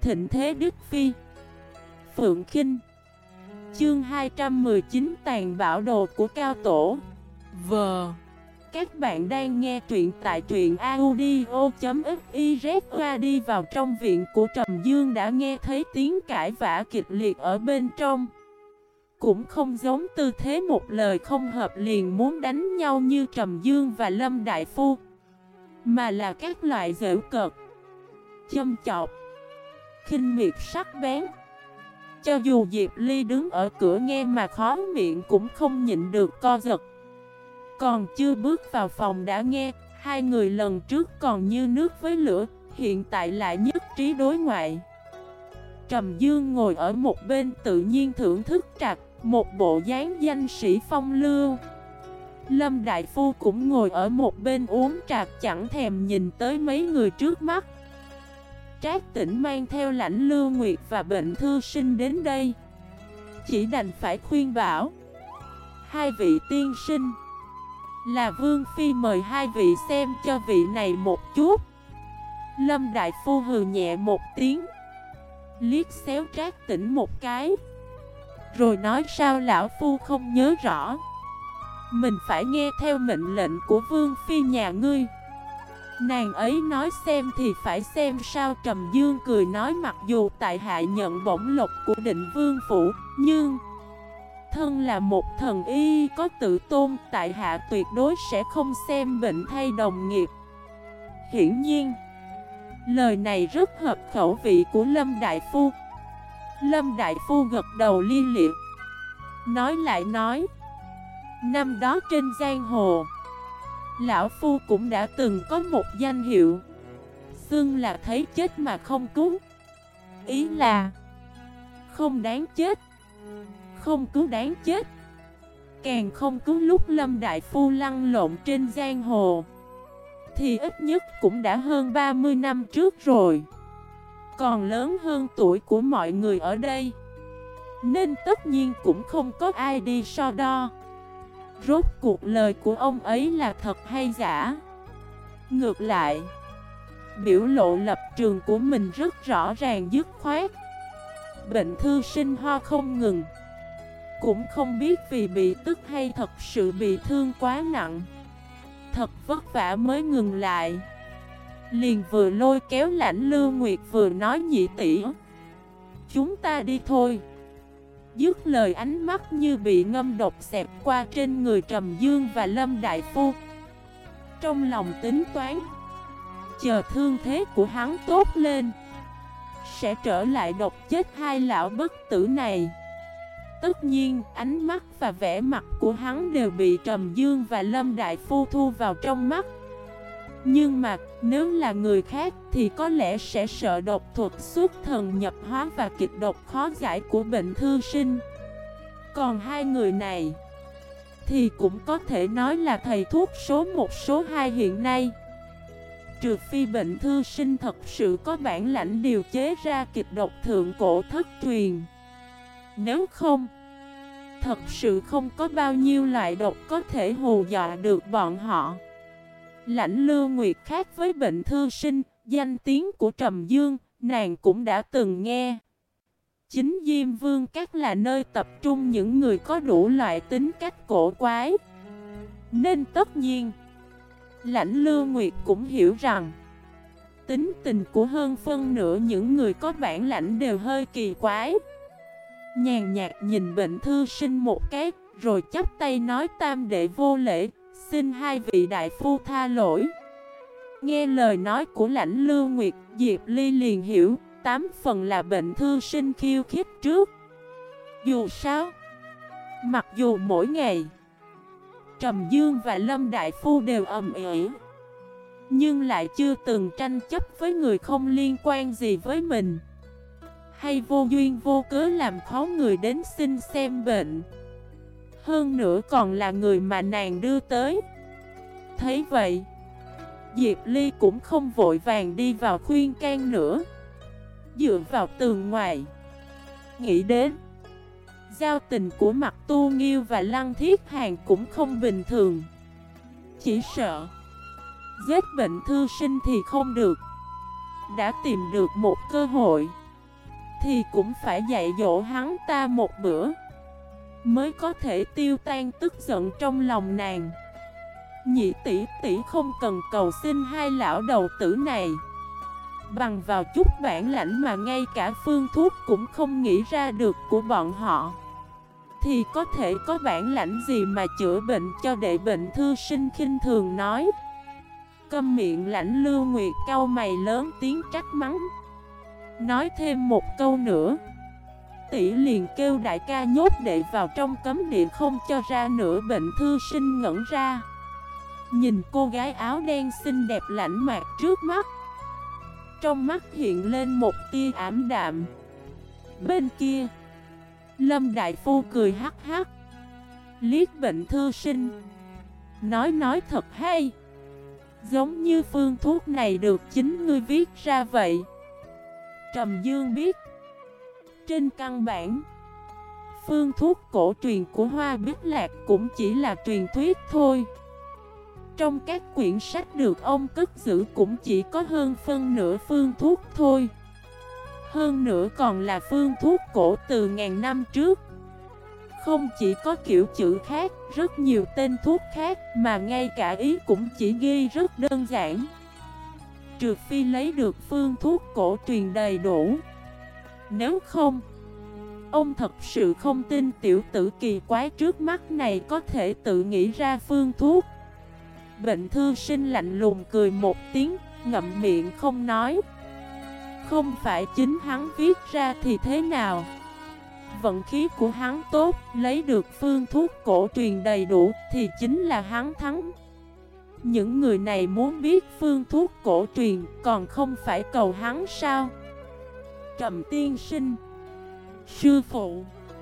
thịnh thế Đức Phi. Phượng Khinh. Chương 219 Tàn bạo đồ của Cao Tổ. Vờ. Các bạn đang nghe truyện tại truyện audio.fiz. Qua đi vào trong viện của Trầm Dương đã nghe thấy tiếng cãi vã kịch liệt ở bên trong. Cũng không giống tư thế một lời không hợp liền muốn đánh nhau như Trầm Dương và Lâm Đại Phu, mà là các loại giễu cợt, châm chọc, khinh miệt sắc bén. Cho dù Diệp Ly đứng ở cửa nghe mà khó miệng cũng không nhịn được co giật. Còn chưa bước vào phòng đã nghe, hai người lần trước còn như nước với lửa, hiện tại lại nhất trí đối ngoại. Trầm Dương ngồi ở một bên tự nhiên thưởng thức trà, một bộ dáng danh sĩ phong lưu. Lâm Đại Phu cũng ngồi ở một bên uống trà, chẳng thèm nhìn tới mấy người trước mắt. Trác Tĩnh mang theo Lãnh Lưu Nguyệt và Bệnh Thư Sinh đến đây, chỉ đành phải khuyên bảo: hai vị tiên sinh, là Vương Phi mời hai vị xem cho vị này một chút. Lâm Đại Phu hừ nhẹ một tiếng, liếc xéo Trác Tĩnh một cái, rồi nói: sao lão phu không nhớ rõ, mình phải nghe theo mệnh lệnh của Vương Phi nhà ngươi. Nàng ấy nói xem thì phải xem sao. Trầm Dương cười nói: mặc dù tại hạ nhận bổng lộc của Định Vương Phủ, nhưng thân là một thần y có tự tôn, tại hạ tuyệt đối sẽ không xem bệnh thay đồng nghiệp. Hiển nhiên, lời này rất hợp khẩu vị của Lâm Đại Phu. Lâm Đại Phu gật đầu li liệt, nói lại nói: năm đó trên giang hồ, lão phu cũng đã từng có một danh hiệu, xưng là thấy chết mà không cứu. Ý là không đáng chết, không cứu đáng chết, càng không cứu. Lúc Lâm Đại Phu lăn lộn trên giang hồ thì ít nhất cũng đã hơn 30 năm trước rồi, còn lớn hơn tuổi của mọi người ở đây, nên tất nhiên cũng không có ai đi so đo rốt cuộc lời của ông ấy là thật hay giả. Ngược lại, biểu lộ lập trường của mình rất rõ ràng dứt khoát. Bệnh Thư Sinh ho không ngừng, cũng không biết vì bị tức hay thật sự bị thương quá nặng, thật vất vả mới ngừng lại. Liền vừa lôi kéo Lãnh Lưu Nguyệt vừa nói: nhị tỷ, chúng ta đi thôi. Dứt lời, ánh mắt như bị ngâm độc xẹt qua trên người Trầm Dương và Lâm Đại Phu. Trong lòng tính toán, chờ thương thế của hắn tốt lên, sẽ trở lại độc chết hai lão bất tử này. Tất nhiên, ánh mắt và vẻ mặt của hắn đều bị Trầm Dương và Lâm Đại Phu thu vào trong mắt. Nhưng mà, nếu là người khác thì có lẽ sẽ sợ độc thuật xuất thần nhập hóa và kịch độc khó giải của Bệnh Thư Sinh. Còn hai người này thì cũng có thể nói là thầy thuốc số 1 số 2 hiện nay. Trừ phi Bệnh Thư Sinh thật sự có bản lãnh điều chế ra kịch độc thượng cổ thất truyền, nếu không, thật sự không có bao nhiêu loại độc có thể hù dọa được bọn họ. Lãnh Lưu Nguyệt khác với Bệnh Thư Sinh, danh tiếng của Trầm Dương, nàng cũng đã từng nghe. Chính Diêm Vương Các là nơi tập trung những người có đủ loại tính cách cổ quái, nên tất nhiên, Lãnh Lưu Nguyệt cũng hiểu rằng tính tình của hơn phân nửa những người có bản lãnh đều hơi kỳ quái. Nhàn nhạt nhìn Bệnh Thư Sinh một cái, rồi chắp tay nói: tam đệ vô lễ, xin hai vị đại phu tha lỗi. Nghe lời nói của Lãnh Lưu Nguyệt, Diệp Ly liền hiểu, 8 phần là Bệnh Thư Sinh khiêu khích trước. Dù sao, mặc dù mỗi ngày Trầm Dương và Lâm Đại Phu đều ầm ĩ, nhưng lại chưa từng tranh chấp với người không liên quan gì với mình, hay vô duyên vô cớ làm khó người đến xin xem bệnh. Hơn nữa còn là người mà nàng đưa tới. Thấy vậy, Diệp Ly cũng không vội vàng đi vào khuyên can nữa, dựa vào tường ngoài, nghĩ đến giao tình của Mặc Tu Nghiêu và Lăng Thiết Hàn cũng không bình thường. Chỉ sợ giết Bệnh Thư Sinh thì không được, đã tìm được một cơ hội, thì cũng phải dạy dỗ hắn ta một bữa, mới có thể tiêu tan tức giận trong lòng nàng. Nhị tỷ tỷ không cần cầu xin hai lão đầu tử này. Bằng vào chút bản lãnh mà ngay cả phương thuốc cũng không nghĩ ra được của bọn họ, thì có thể có bản lãnh gì mà chữa bệnh cho đệ? Bệnh thư sinh khinh thường nói. Câm miệng. Lãnh Lưu Nguyệt cau mày lớn tiếng trách mắng. Nói thêm một câu nữa, tỷ liền kêu đại ca nhốt đệ vào trong cấm địa không cho ra nữa. Bệnh thư sinh ngẩn ra, nhìn cô gái áo đen xinh đẹp lãnh mạc trước mắt, trong mắt hiện lên một tia ảm đạm. Bên kia, Lâm đại phu cười hắc hắc, liếc bệnh thư sinh, nói thật hay, giống như phương thuốc này được chính ngươi viết ra vậy. Trầm Dương biết, trên căn bản, phương thuốc cổ truyền của Hoa Bích Lạc cũng chỉ là truyền thuyết thôi. Trong các quyển sách được ông cất giữ cũng chỉ có hơn phân nửa phương thuốc thôi. Hơn nữa còn là phương thuốc cổ từ ngàn năm trước. Không chỉ có kiểu chữ khác, rất nhiều tên thuốc khác, mà ngay cả ý cũng chỉ ghi rất đơn giản. Trừ phi lấy được phương thuốc cổ truyền đầy đủ, nếu không, ông thật sự không tin tiểu tử kỳ quái trước mắt này có thể tự nghĩ ra phương thuốc. Bệnh thư sinh lạnh lùng cười một tiếng, ngậm miệng không nói. Không phải chính hắn viết ra thì thế nào? Vận khí của hắn tốt, lấy được phương thuốc cổ truyền đầy đủ thì chính là hắn thắng. Những người này muốn biết phương thuốc cổ truyền còn không phải cầu hắn sao? Trầm tiên sinh, sư phụ,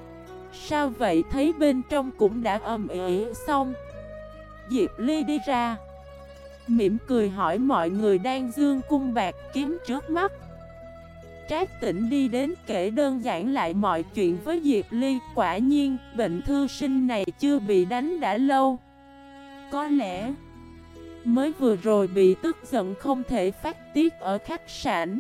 sao vậy? Thấy bên trong cũng đã ầm ĩ xong, Diệp Ly đi ra, mỉm cười hỏi mọi người đang dương cung bạc kiếm trước mắt. Trác Tĩnh đi đến kể đơn giản lại mọi chuyện với Diệp Ly. Quả nhiên, bệnh thư sinh này chưa bị đánh đã lâu. Có lẽ mới vừa rồi bị tức giận không thể phát tiết ở khách sạn,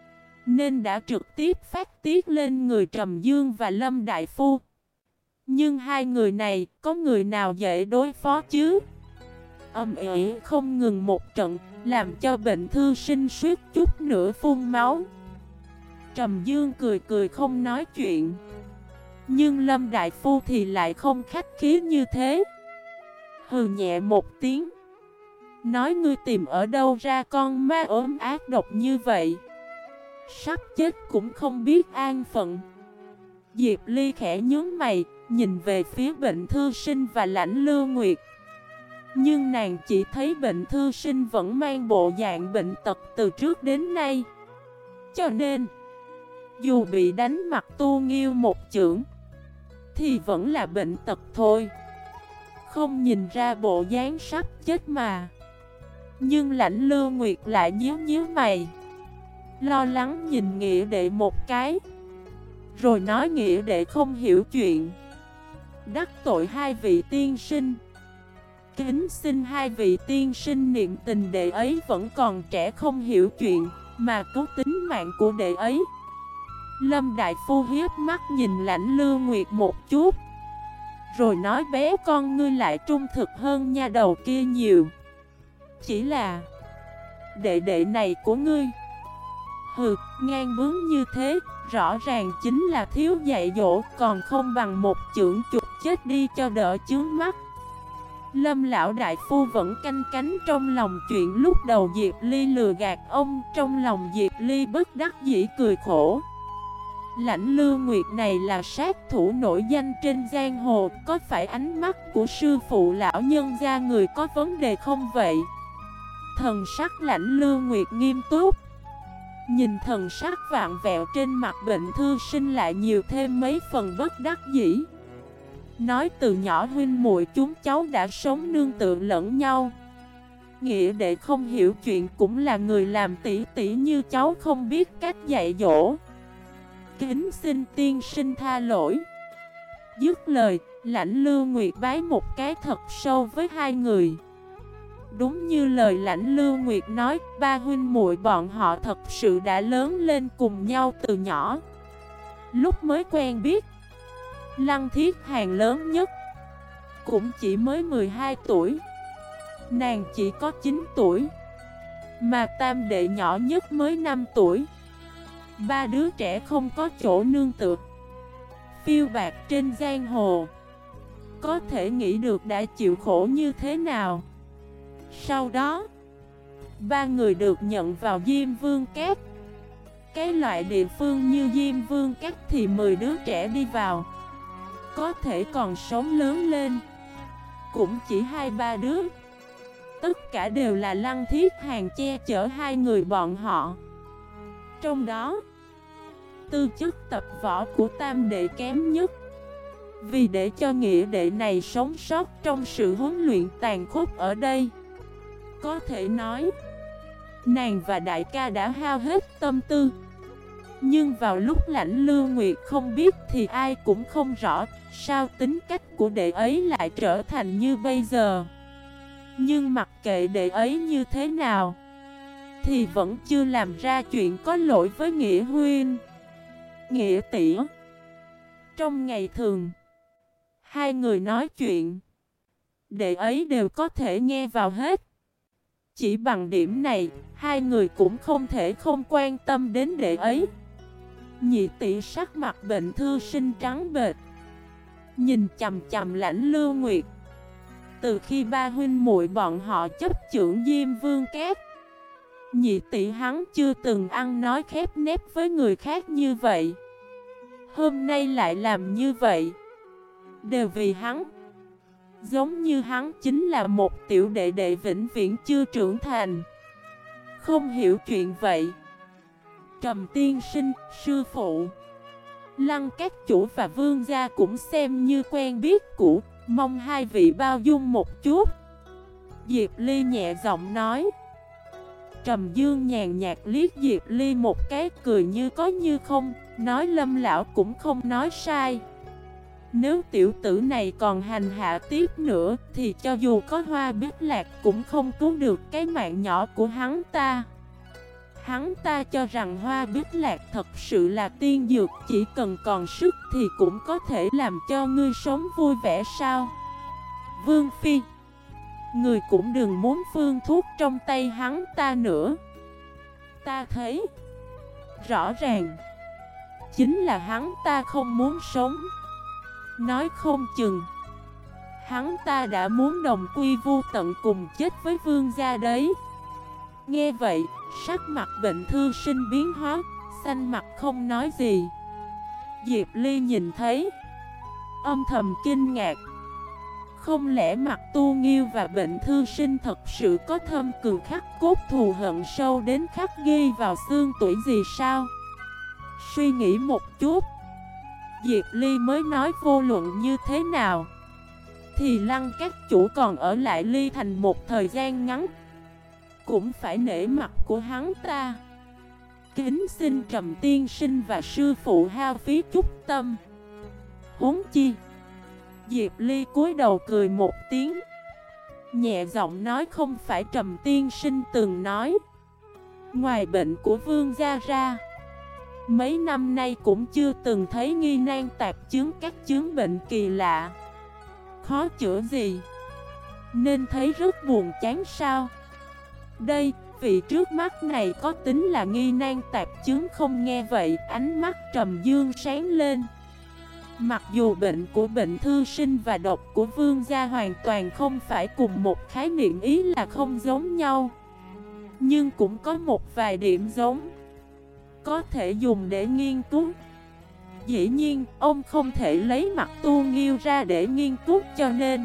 nên đã trực tiếp phát tiết lên người Trầm Dương và Lâm Đại Phu. Nhưng hai người này, có người nào dễ đối phó chứ? Ầm ĩ không ngừng một trận, làm cho bệnh thư sinh suýt chút nữa phun máu. Trầm Dương cười cười không nói chuyện, nhưng Lâm Đại Phu thì lại không khách khí như thế. Hừ nhẹ một tiếng, nói ngươi tìm ở đâu ra con ma ốm ác độc như vậy, sắp chết cũng không biết an phận. Diệp Ly khẽ nhướng mày, nhìn về phía bệnh thư sinh và Lãnh Lưu Nguyệt. Nhưng nàng chỉ thấy bệnh thư sinh vẫn mang bộ dạng bệnh tật từ trước đến nay, cho nên dù bị đánh mặt tu nghiêu một chưởng thì vẫn là bệnh tật thôi, không nhìn ra bộ dáng sắp chết mà. Nhưng Lãnh Lưu Nguyệt lại nhíu mày, lo lắng nhìn Nghĩa đệ một cái, rồi nói Nghĩa đệ không hiểu chuyện, đắc tội hai vị tiên sinh. Kính xin hai vị tiên sinh niệm tình đệ ấy vẫn còn trẻ không hiểu chuyện, mà cứu tính mạng của đệ ấy. Lâm Đại Phu hiếp mắt nhìn Lãnh Lưu Nguyệt một chút, rồi nói bé con ngươi lại trung thực hơn nha đầu kia nhiều. Chỉ là đệ đệ này của ngươi, hừ, ngang bướng như thế, rõ ràng chính là thiếu dạy dỗ, còn không bằng một chưởng chụp chết đi cho đỡ chướng mắt. Lâm lão đại phu vẫn canh cánh trong lòng chuyện lúc đầu Diệp Ly lừa gạt ông. Trong lòng Diệp Ly bất đắc dĩ cười khổ. Lãnh Lưu Nguyệt này là sát thủ nổi danh trên giang hồ, có phải ánh mắt của sư phụ lão nhân gia người có vấn đề không vậy? Thần sắc Lãnh Lưu Nguyệt nghiêm túc, nhìn thần sắc vạn vẹo trên mặt bệnh thư sinh lại nhiều thêm mấy phần bất đắc dĩ. Nói từ nhỏ huynh muội chúng cháu đã sống nương tựa lẫn nhau, Nghĩa đệ không hiểu chuyện cũng là người làm tỷ tỷ như cháu không biết cách dạy dỗ, kính xin tiên sinh tha lỗi. Dứt lời, Lãnh Lưu Nguyệt bái một cái thật sâu với hai người. Đúng như lời Lãnh Lưu Nguyệt nói, ba huynh muội bọn họ thật sự đã lớn lên cùng nhau từ nhỏ. Lúc mới quen biết, Lăng Thiết Hàn lớn nhất cũng chỉ mới 12 tuổi. Nàng chỉ có 9 tuổi. Mà tam đệ nhỏ nhất mới 5 tuổi. Ba đứa trẻ không có chỗ nương tựa, phiêu bạt trên giang hồ, có thể nghĩ được đã chịu khổ như thế nào. Sau đó, ba người được nhận vào Diêm Vương Các. Cái loại địa phương như Diêm Vương Các thì 10 đứa trẻ đi vào, có thể còn sống lớn lên cũng chỉ 2-3 đứa. Tất cả đều là Lăng Thiết Hàn che chở hai người bọn họ. Trong đó, tư chất tập võ của tam đệ kém nhất. Vì để cho nghĩa đệ này sống sót trong sự huấn luyện tàn khốc ở đây, có thể nói, nàng và đại ca đã hao hết tâm tư. Nhưng vào lúc Lãnh Lưu Nguyệt không biết thì ai cũng không rõ sao tính cách của đệ ấy lại trở thành như bây giờ. Nhưng mặc kệ đệ ấy như thế nào, thì vẫn chưa làm ra chuyện có lỗi với Nghĩa huynh, Nghĩa tỷ. Trong ngày thường, hai người nói chuyện, đệ ấy đều có thể nghe vào hết. Chỉ bằng điểm này, hai người cũng không thể không quan tâm đến đệ ấy. Nhị tỷ sắc mặt bệnh thư sinh trắng bệch, nhìn chằm chằm Lãnh Lưu Nguyệt. Từ khi ba huynh muội bọn họ chấp chưởng Diêm Vương Các, nhị tỷ hắn chưa từng ăn nói khép nép với người khác như vậy. Hôm nay lại làm như vậy, đều vì hắn. Giống như hắn chính là một tiểu đệ đệ vĩnh viễn chưa trưởng thành, không hiểu chuyện vậy. Trầm tiên sinh, sư phụ, Lăng các chủ và vương gia cũng xem như quen biết cũ, mong hai vị bao dung một chút. Diệp Ly nhẹ giọng nói. Trầm Dương nhàn nhạt liếc Diệp Ly một cái, cười như có như không, nói Lâm lão cũng không nói sai. Nếu tiểu tử này còn hành hạ tiếp nữa, thì cho dù có Hoa Biết Lạc cũng không cứu được cái mạng nhỏ của hắn ta. Hắn ta cho rằng Hoa Biết Lạc thật sự là tiên dược, chỉ cần còn sức thì cũng có thể làm cho ngươi sống vui vẻ sao? Vương Phi, người cũng đừng muốn phương thuốc trong tay hắn ta nữa. Ta thấy rõ ràng chính là hắn ta không muốn sống. Nói không chừng hắn ta đã muốn đồng quy vu tận cùng chết với vương gia đấy. Nghe vậy, sắc mặt bệnh thư sinh biến hóa, xanh mặt không nói gì. Diệp Ly nhìn thấy, âm thầm kinh ngạc. Không lẽ Mặc Tu Nghiêu và bệnh thư sinh thật sự có thâm cường khắc cốt thù hận sâu đến khắc ghi vào xương tủy gì sao? Suy nghĩ một chút, Diệp Ly mới nói vô luận như thế nào thì Lăng các chủ còn ở lại Ly Thành một thời gian ngắn, cũng phải nể mặt của hắn ta. Kính xin Trầm tiên sinh và sư phụ hao phí chút tâm. Huống chi, Diệp Ly cúi đầu cười một tiếng, nhẹ giọng nói, không phải Trầm tiên sinh từng nói, ngoài bệnh của vương gia ra, mấy năm nay cũng chưa từng thấy nghi nan tạp chứng các chứng bệnh kỳ lạ, khó chữa gì, nên thấy rất buồn chán sao? Đây, vị trước mắt này có tính là nghi nan tạp chứng không? Nghe vậy, ánh mắt Trầm Dương sáng lên. Mặc dù bệnh của bệnh thư sinh và độc của vương gia hoàn toàn không phải cùng một khái niệm, ý là không giống nhau, nhưng cũng có một vài điểm giống, có thể dùng để nghiên cứu. Dĩ nhiên, ông không thể lấy Mặc Tu Nghiêu ra để nghiên cứu, cho nên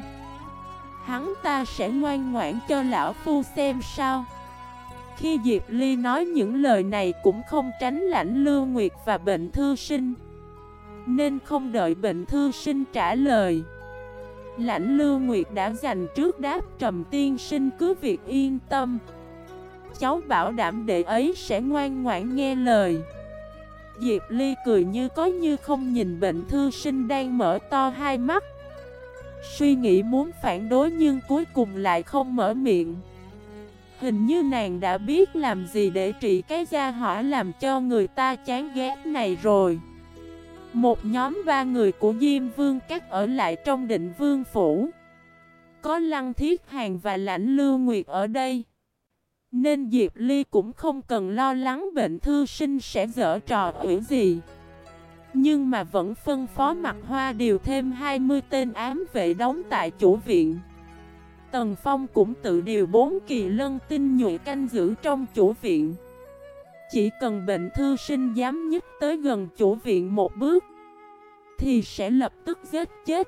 hắn ta sẽ ngoan ngoãn cho lão phu xem sao. Khi Diệp Ly nói những lời này cũng không tránh Lãnh Lưu Nguyệt và bệnh thư sinh, nên không đợi bệnh thư sinh trả lời, Lãnh Lưu Nguyệt đã dành trước đáp, Trầm tiên sinh cứ việc yên tâm, cháu bảo đảm đệ ấy sẽ ngoan ngoãn nghe lời. Diệp Ly cười như có như không nhìn bệnh thư sinh đang mở to hai mắt, suy nghĩ muốn phản đối nhưng cuối cùng lại không mở miệng. Hình như nàng đã biết làm gì để trị cái gia hỏa làm cho người ta chán ghét này rồi. Một nhóm 3 người của Diêm Vương Các ở lại trong Định Vương Phủ. Có Lăng Thiết Hàn và Lãnh Lưu Nguyệt ở đây, nên Diệp Ly cũng không cần lo lắng bệnh thư sinh sẽ giở trò quỷ gì. Nhưng mà vẫn phân phó Mặt Hoa điều thêm 20 tên ám vệ đóng tại chủ viện. Tần Phong cũng tự điều 4 kỳ lân tinh nhuệ canh giữ trong chủ viện. Chỉ cần bệnh thư sinh dám nhích tới gần chủ viện một bước thì sẽ lập tức giết chết.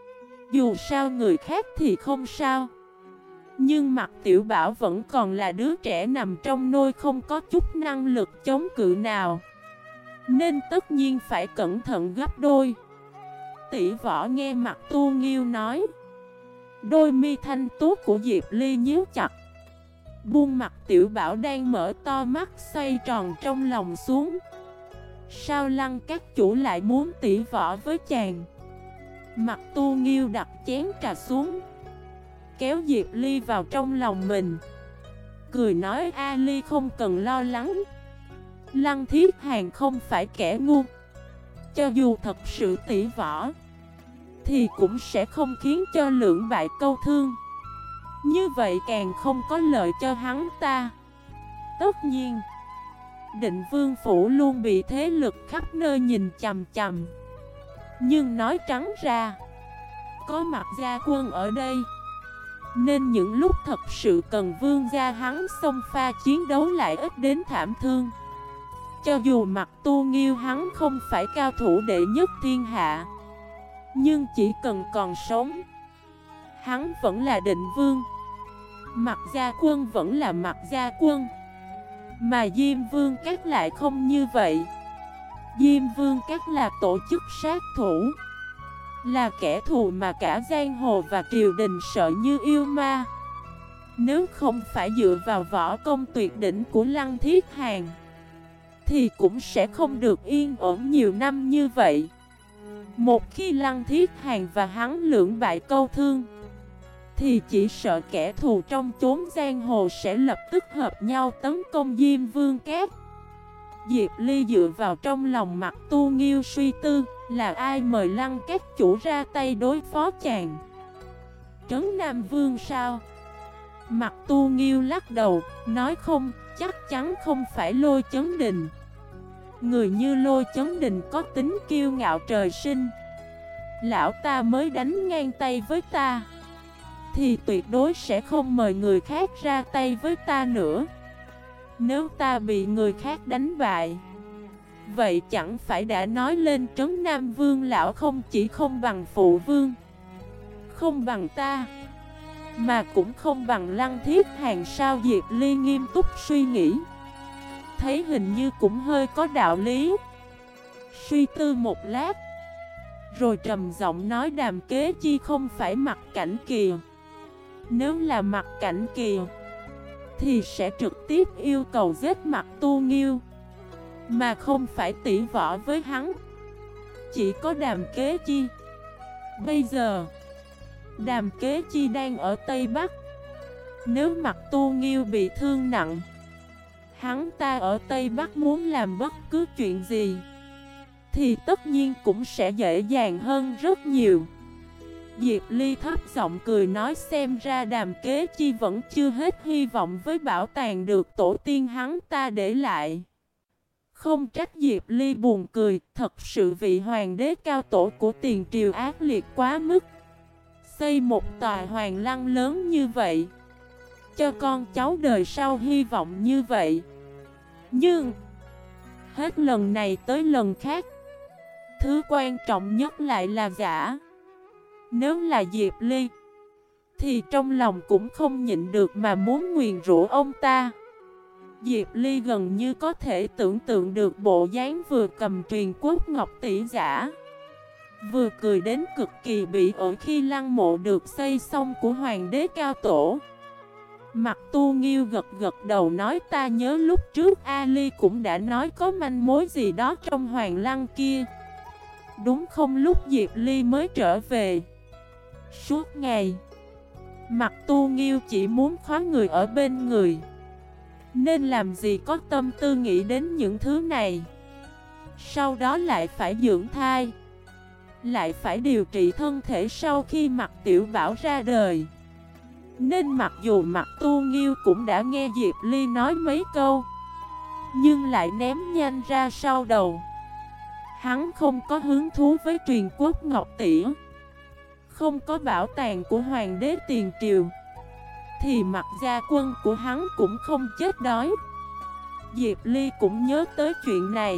Dù sao người khác thì không sao, nhưng Mạc Tiểu Bảo vẫn còn là đứa trẻ nằm trong nôi, không có chút năng lực chống cự nào, nên tất nhiên phải cẩn thận gấp đôi. Tỷ Võ nghe Mạc Tu Nghiêu nói, đôi mi thanh tú của Diệp Ly nhíu chặt. Buông Mạc Tiểu Bảo đang mở to mắt xoay tròn trong lòng xuống. Sao Lăng các chủ lại muốn tỷ võ với chàng? Mạc Tu Nghiêu đặt chén trà xuống, kéo Diệp Ly vào trong lòng mình, cười nói: A Ly không cần lo lắng. Lăng Thiết Hàn không phải kẻ ngu. Cho dù thật sự tỷ võ thì cũng sẽ không khiến cho lưỡng bại câu thương. Như vậy càng không có lợi cho hắn ta. Tất nhiên Định Vương Phủ luôn bị thế lực khắp nơi nhìn chằm chằm. Nhưng nói trắng ra, có Mặt Gia Quân ở đây, nên những lúc thật sự cần vương gia hắn xông pha chiến đấu lại ít đến thảm thương. Cho dù Mạc Tu Nghiêu hắn không phải cao thủ đệ nhất thiên hạ, nhưng chỉ cần còn sống, hắn vẫn là định vương. Mặt Gia Quân vẫn là Mặt Gia Quân. Mà Diêm Vương Các lại không như vậy. Diêm Vương Các là tổ chức sát thủ, là kẻ thù mà cả giang hồ và triều đình sợ như yêu ma. Nếu không phải dựa vào võ công tuyệt đỉnh của Lăng Thiết Hàn thì cũng sẽ không được yên ổn nhiều năm như vậy. Một khi Lăng Thiết Hàn và hắn lưỡng bại câu thương thì chỉ sợ kẻ thù trong chốn giang hồ sẽ lập tức hợp nhau tấn công Diêm Vương Các. Diệp Ly dựa vào trong lòng Mặt Tu Nghiêu suy tư, là ai mời Lăng các chủ ra tay đối phó chàng? Trấn Nam Vương sao? Mặt Tu Nghiêu lắc đầu, nói không, chắc chắn không phải Lôi Chấn Đình. Người như Lôi Chấn Đình có tính kiêu ngạo trời sinh. Lão ta mới đánh ngang tay với ta thì tuyệt đối sẽ không mời người khác ra tay với ta nữa. Nếu ta bị người khác đánh bại, vậy chẳng phải đã nói lên Trấn Nam Vương lão không chỉ không bằng phụ vương, không bằng ta, mà cũng không bằng Lăng Thiết Hàn sao? Diệp Ly nghiêm túc suy nghĩ, thấy hình như cũng hơi có đạo lý. Suy tư một lát, rồi trầm giọng nói: Đàm Kế Chi không phải Mặt Cảnh Kìa. Nếu là Mặt Cảnh Kìa thì sẽ trực tiếp yêu cầu giết Mặt Tu Nghiêu, mà không phải tỷ võ với hắn. Chỉ có Đàm Kế Chi. Bây giờ Đàm Kế Chi đang ở Tây Bắc. Nếu Mặt Tu Nghiêu bị thương nặng, hắn ta ở Tây Bắc muốn làm bất cứ chuyện gì thì tất nhiên cũng sẽ dễ dàng hơn rất nhiều. Diệp Ly thấp giọng cười nói: xem ra Đàm Kế Chi vẫn chưa hết hy vọng với bảo tàng được tổ tiên hắn ta để lại. Không trách Diệp Ly buồn cười, thật sự vị hoàng đế cao tổ của tiền triều ác liệt quá mức. Xây một tòa hoàng lăng lớn như vậy, cho con cháu đời sau hy vọng như vậy. Nhưng hết lần này tới lần khác, thứ quan trọng nhất lại là giả. Nếu là Diệp Ly thì trong lòng cũng không nhịn được mà muốn nguyền rủa ông ta. Diệp Ly gần như có thể tưởng tượng được bộ dáng vừa cầm truyền quốc ngọc tỷ giả, vừa cười đến cực kỳ bị ổi khi lăng mộ được xây xong của hoàng đế cao tổ. Mặt Tu Nghiêu gật gật đầu nói: ta nhớ lúc trước A Ly cũng đã nói có manh mối gì đó trong hoàng lăng kia. Đúng không? Lúc Diệp Ly mới trở về, suốt ngày Mặt Tu Nghiêu chỉ muốn khóa người ở bên người, nên làm gì có tâm tư nghĩ đến những thứ này. sau đó lại phải dưỡng thai, lại phải điều trị thân thể sau khi Mạc Tiểu Bảo ra đời. Nên mặc dù Mạc Tu Nghiêu cũng đã nghe Diệp Ly nói mấy câu, nhưng lại ném nhanh ra sau đầu. Hắn không có hứng thú với truyền quốc Ngọc Tỉa, không có bảo tàng của Hoàng đế Tiền Triều, thì Mạc gia quân của hắn cũng không chết đói. Diệp Ly cũng nhớ tới chuyện này,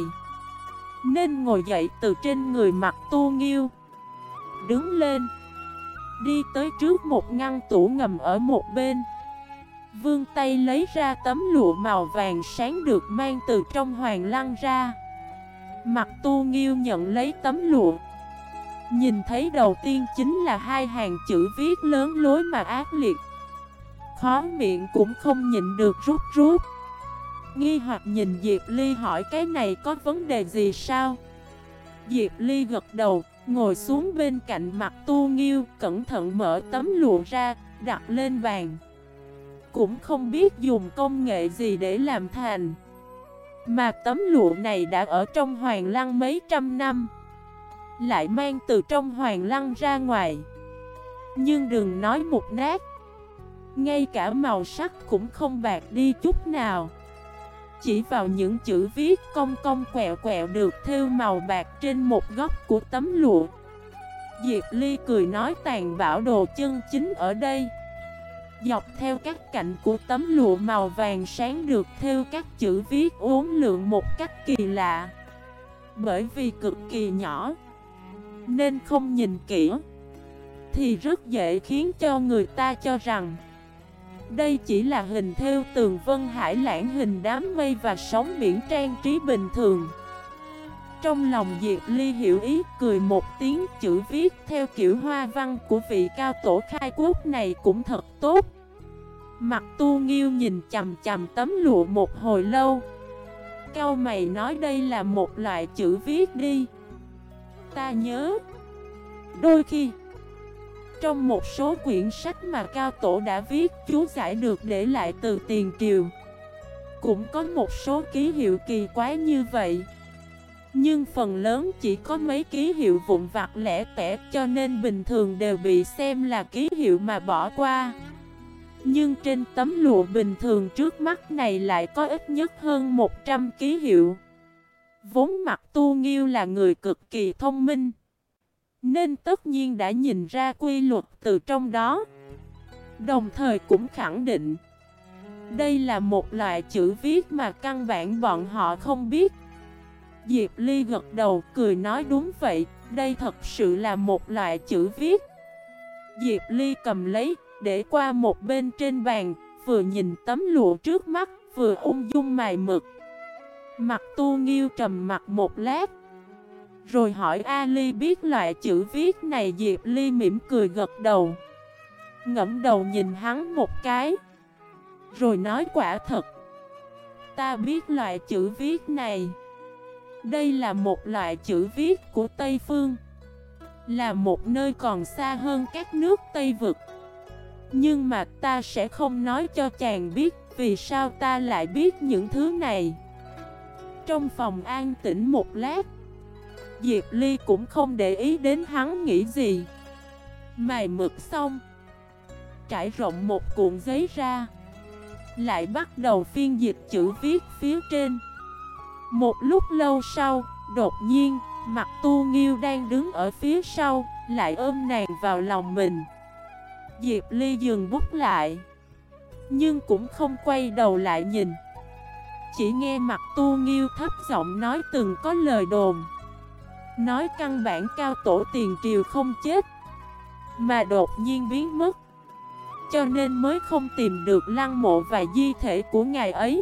nên ngồi dậy từ trên người Mạc Tu Nghiêu, đứng lên, đi tới trước một ngăn tủ ngầm ở một bên, vươn tay lấy ra tấm lụa màu vàng sáng được mang từ trong hoàng lăng ra. Mạc Tu Nghiêu nhận lấy tấm lụa, nhìn thấy đầu tiên chính là hai hàng chữ viết lớn lối mà ác liệt, khó miệng cũng không nhịn được rút rút. Nghi hoặc nhìn Diệp Ly hỏi cái này có vấn đề gì sao? Diệp Ly gật đầu, ngồi xuống bên cạnh Mạc Tu Nghiêu, cẩn thận mở tấm lụa ra, đặt lên bàn. Cũng không biết dùng công nghệ gì để làm thành, mà tấm lụa này đã ở trong hoàng lăng mấy trăm năm, lại mang từ trong hoàng lăng ra ngoài. Nhưng đừng nói mục nát, ngay cả màu sắc cũng không bạc đi chút nào. Chỉ vào những chữ viết cong cong quẹo quẹo được thêu màu bạc trên một góc của tấm lụa, Diệp Ly cười nói tàn bảo đồ chân chính ở đây. Dọc theo các cạnh của tấm lụa màu vàng sáng được thêu các chữ viết uốn lượn một cách kỳ lạ. Bởi vì cực kỳ nhỏ, nên không nhìn kỹ thì rất dễ khiến cho người ta cho rằng đây chỉ là hình thêu tường vân hải lãng, hình đám mây và sóng biển trang trí bình thường. Trong lòng Diệp Ly hiểu ý, cười một tiếng. Chữ viết theo kiểu hoa văn của vị cao tổ khai quốc này cũng thật tốt. Mạc Tu Nghiêu nhìn chằm chằm tấm lụa một hồi lâu, cau mày nói đây là một loại chữ viết đi. Ta nhớ đôi khi trong một số quyển sách mà cao tổ đã viết chú giải được để lại từ tiền triều, cũng có một số ký hiệu kỳ quái như vậy. Nhưng phần lớn chỉ có mấy ký hiệu vụn vặt lẻ tẻ, cho nên bình thường đều bị xem là ký hiệu mà bỏ qua. Nhưng trên tấm lụa bình thường trước mắt này lại có ít nhất hơn 100 ký hiệu. Vốn Mạc Tu Nghiêu là người cực kỳ thông minh, nên tất nhiên đã nhìn ra quy luật từ trong đó. Đồng thời cũng khẳng định đây là một loại chữ viết mà căn bản bọn họ không biết. Diệp Ly gật đầu cười nói đúng vậy, đây thật sự là một loại chữ viết. Diệp Ly cầm lấy, để qua một bên trên bàn, vừa nhìn tấm lụa trước mắt, vừa ung dung mài mực. Mạc Tu Nghiêu trầm mặt một lát, rồi hỏi A Ly biết loại chữ viết này. Diệp Ly mỉm cười gật đầu, ngẫm đầu nhìn hắn một cái, rồi nói quả thật, ta biết loại chữ viết này. Đây là một loại chữ viết của Tây Phương, là một nơi còn xa hơn các nước Tây Vực. Nhưng mà ta sẽ không nói cho chàng biết vì sao ta lại biết những thứ này. Trong phòng an tĩnh một lát, Diệp Ly cũng không để ý đến hắn nghĩ gì. Mài mực xong, trải rộng một cuộn giấy ra, lại bắt đầu phiên dịch chữ viết phía trên. Một lúc lâu sau, đột nhiên, Mạc Tu Nghiêu đang đứng ở phía sau, lại ôm nàng vào lòng mình. Diệp Ly dừng bút lại, nhưng cũng không quay đầu lại nhìn. Chỉ nghe Mạc Tu Nghiêu thấp giọng nói từng có lời đồn, nói căn bản cao tổ tiền triều không chết, mà đột nhiên biến mất, cho nên mới không tìm được lăng mộ và di thể của ngài ấy.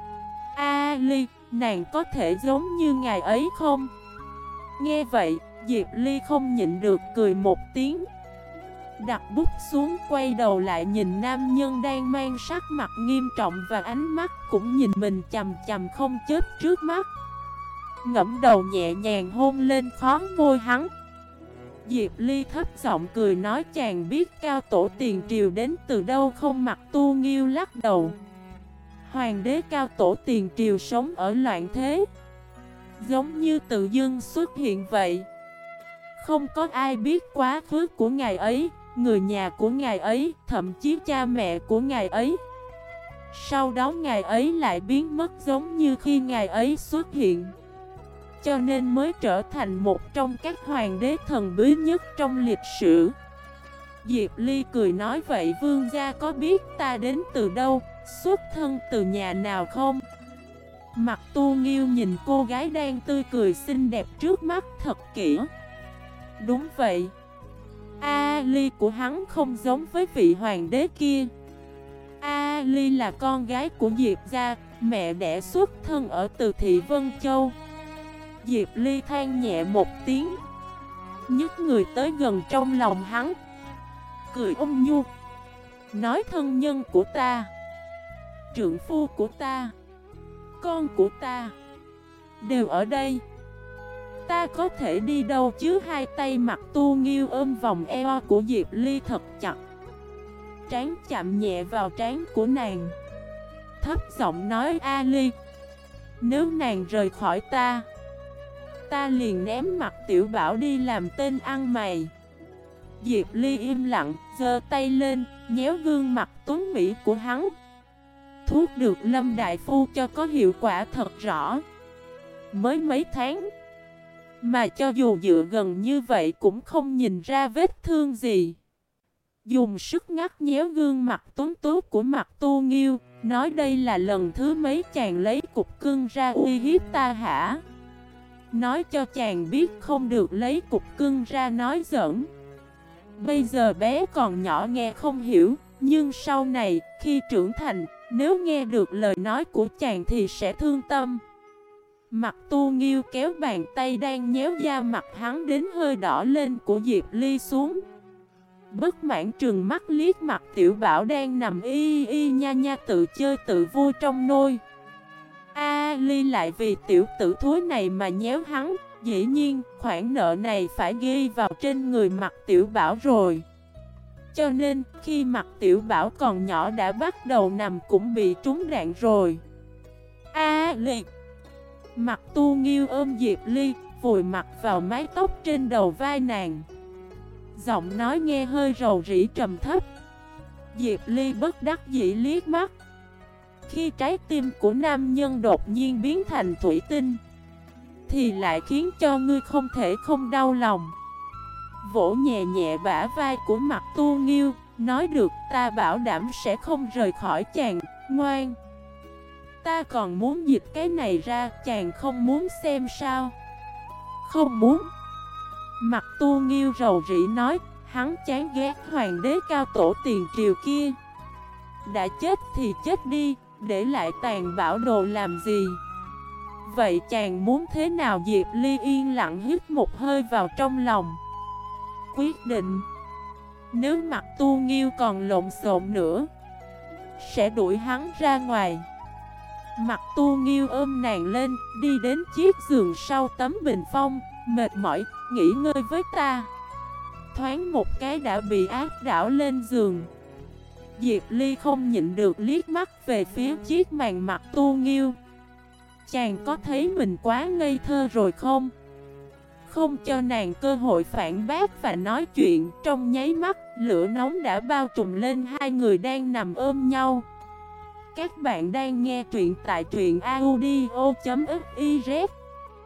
A Ly, nàng có thể giống như ngài ấy không? Nghe vậy, Diệp Ly không nhịn được cười một tiếng, đặt bút xuống, quay đầu lại nhìn nam nhân đang mang sắc mặt nghiêm trọng và ánh mắt cũng nhìn mình chằm chằm không chớp trước mắt. Ngẫm đầu nhẹ nhàng hôn lên khóe môi hắn. Diệp Ly thấp giọng cười nói chàng biết cao tổ tiền triều đến từ đâu không? Mạc Tu Nghiêu lắc đầu. Hoàng đế cao tổ tiền triều sống ở loạn thế, giống như tự dưng xuất hiện vậy. Không có ai biết quá khứ của ngài ấy, người nhà của ngài ấy, thậm chí cha mẹ của ngài ấy. Sau đó ngài ấy lại biến mất giống như khi ngài ấy xuất hiện. Cho nên mới trở thành một trong các hoàng đế thần bí nhất trong lịch sử. Diệp Ly cười nói vậy vương gia có biết ta đến từ đâu, xuất thân từ nhà nào không? Mặt Tu Nghiêu nhìn cô gái đang tươi cười xinh đẹp trước mắt thật kỹ. Đúng vậy. A Ly của hắn không giống với vị hoàng đế kia. A Ly là con gái của Diệp gia, mẹ đẻ xuất thân ở từ thị Vân Châu. Diệp Ly than nhẹ một tiếng, nhấc người tới gần trong lòng hắn, cười ôn nhu, nói thân nhân của ta, trượng phu của ta, con của ta đều ở đây. Ta có thể đi đâu chứ? Hai tay Mặt Tu Nghiêu ôm vòng eo của Diệp Ly thật chặt, trán chạm nhẹ vào trán của nàng, thấp giọng nói A Ly, nếu nàng rời khỏi ta, ta liền ném Mặt Tiểu Bảo đi làm tên ăn mày. Diệp Ly im lặng, giơ tay lên, nhéo gương mặt tuấn mỹ của hắn. Thuốc được Lâm Đại Phu cho có hiệu quả thật rõ. Mới mấy tháng mà cho dù dựa gần như vậy cũng không nhìn ra vết thương gì. Dùng sức ngắt nhéo gương mặt tuấn tú của Mặt Tu Nghiêu, nói đây là lần thứ mấy chàng lấy cục cưng ra uy hiếp ta hả? Nói cho chàng biết không được lấy cục cưng ra nói giỡn. Bây giờ bé còn nhỏ nghe không hiểu, nhưng sau này, khi trưởng thành, nếu nghe được lời nói của chàng thì sẽ thương tâm. Mặt Tu Nghiêu kéo bàn tay đang nhéo da mặt hắn đến hơi đỏ lên của Diệp Ly xuống. Bất mãn trừng mắt liếc Mặt Tiểu Bảo đang nằm y y nha nha tự chơi tự vui trong nôi. A Ly lại vì tiểu tử thối này mà nhéo hắn, dĩ nhiên khoản nợ này phải ghi vào trên người Mặt Tiểu Bảo rồi. Cho nên khi Mặt Tiểu Bảo còn nhỏ đã bắt đầu nằm cũng bị trúng đạn rồi. A Ly. Mặt Tu Nghiêu ôm Diệp Ly, vùi mặt vào mái tóc trên đầu vai nàng. Giọng nói nghe hơi rầu rĩ trầm thấp. Diệp Ly bất đắc dĩ liếc mắt. Khi trái tim của nam nhân đột nhiên biến thành thủy tinh, thì lại khiến cho ngươi không thể không đau lòng. Vỗ nhẹ nhẹ bả vai của Mặt Tu Nghiêu, nói được ta bảo đảm sẽ không rời khỏi chàng, ngoan. Ta còn muốn dịch cái này ra, chàng không muốn xem sao? Không muốn. Mặt Tu Nghiêu rầu rĩ nói, hắn chán ghét hoàng đế cao tổ tiền triều kia. Đã chết thì chết đi, để lại tàn bảo đồ làm gì? Vậy chàng muốn thế nào? Diệp Ly yên lặng hít một hơi vào trong lòng, quyết định, nếu Mặt Tu Nghiêu còn lộn xộn nữa, sẽ đuổi hắn ra ngoài. Mặt Tu Nghiêu ôm nàng lên, đi đến chiếc giường sau tấm bình phong, mệt mỏi, nghỉ ngơi với ta. Thoáng một cái đã bị áp đảo lên giường. Diệp Ly không nhịn được liếc mắt về phía chiếc màn Mặt Tu Nghiêu. Chàng có thấy mình quá ngây thơ rồi không? Không cho nàng cơ hội phản bác và nói chuyện, trong nháy mắt, lửa nóng đã bao trùm lên hai người đang nằm ôm nhau. Các bạn đang nghe truyện tại truyện audio.fif